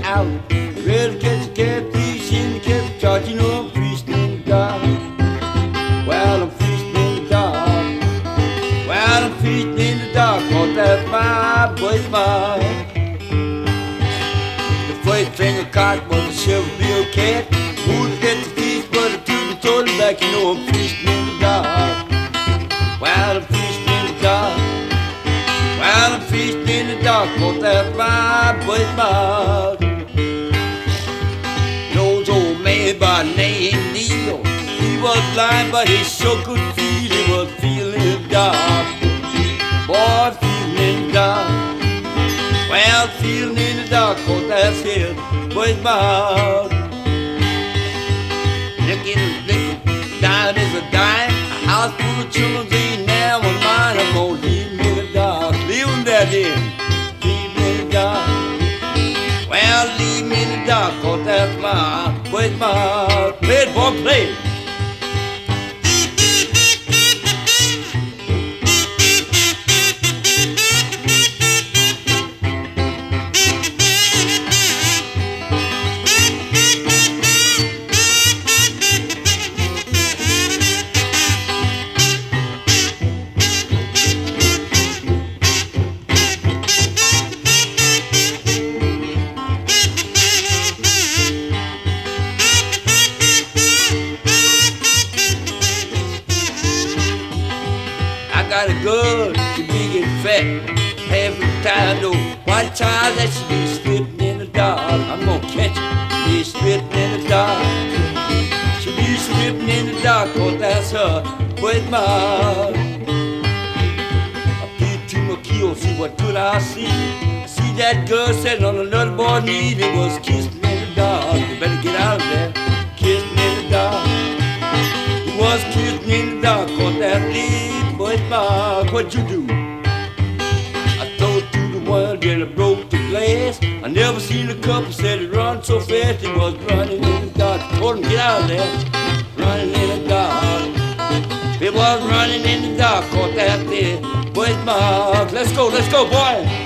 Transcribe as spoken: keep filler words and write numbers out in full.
out. Ready to catch a catfish in the catfish charge. You know I'm fishing in the dark. Well, I'm fishing in the dark. Well, I'm fishing in the dark. Cause that's my birthmark. The first finger caught was a silver-billed cat. Wouldn't get the fish, but I took and told him back. You know I'm fishing in the dark. Well, I'm fishing in the dark. Well, I'm fishing in the dark. Cause that's my birthmark. Those old man by name Neil. He was blind, but he sure could feel. He was feeling in the dark. Boy, feeling in the dark. Well, feeling in the dark, cause that's his birthmark. Licking, licking, dying is a dying. A house full of children ain't now mine. I'm gonna leave me in the dark. Leave them there then. Leave me in the dark. Well, leave me in the dark, cause that's my birthmark. Play it, boy, play it. Got a good, she big and fat. Half the time though, white child that she be slipping in the dark. I'm gonna catch her, be slipping in the dark. She be slipping in the dark, cause that's her birthmark. I peeped to my keel, see what could I see? I see that girl sitting on another boy's knee. It was kissing in the dark. You better get out of there, kissing in the dark. It was kissing in the dark, cause that's the birthmark. What'd you do? I threw it to the world, then I broke the glass. I never seen a couple said it run so fast. It was running in the dark. Told him get out of there, running in the dark. It was running in the dark, caught that there birthmark. Let's go, let's go, boy.